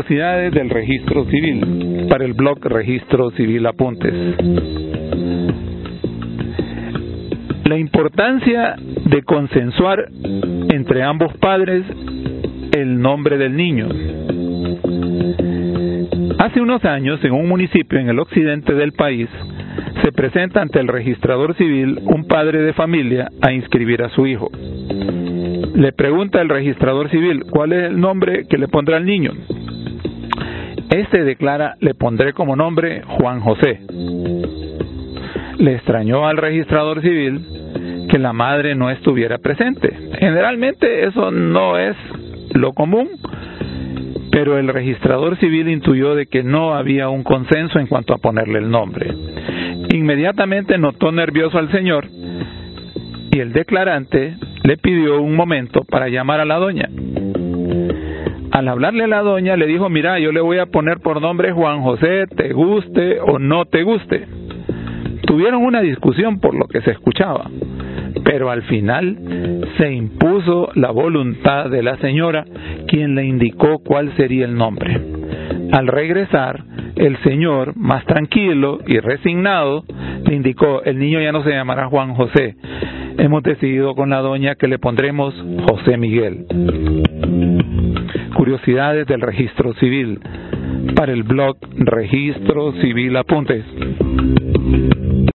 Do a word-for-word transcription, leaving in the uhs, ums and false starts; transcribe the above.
Curiosidades del registro civil para el blog Registro Civil Apuntes. La importancia de consensuar entre ambos padres el nombre del niño. Hace unos años, en un municipio en el occidente del país, se presenta ante el registrador civil un padre de familia a inscribir a su hijo. Le pregunta al registrador civil cuál es el nombre que le pondrá al niño. Este declara: le pondré como nombre Juan José. Le extrañó al registrador civil que la madre no estuviera presente. Generalmente eso no es lo común, pero el registrador civil intuyó de que no había un consenso en cuanto a ponerle el nombre. Inmediatamente notó nervioso al señor y el declarante le pidió un momento para llamar a la doña. Al hablarle a la doña le dijo: mira, yo le voy a poner por nombre Juan José, te guste o no te guste. Tuvieron una discusión por lo que se escuchaba, pero al final se impuso la voluntad de la señora, quien le indicó cuál sería el nombre. Al regresar, el señor, más tranquilo y resignado, le indicó: el niño ya no se llamará Juan José. Hemos decidido con la doña que le pondremos José Miguel. Curiosidades del registro civil para el blog Registro Civil Apuntes.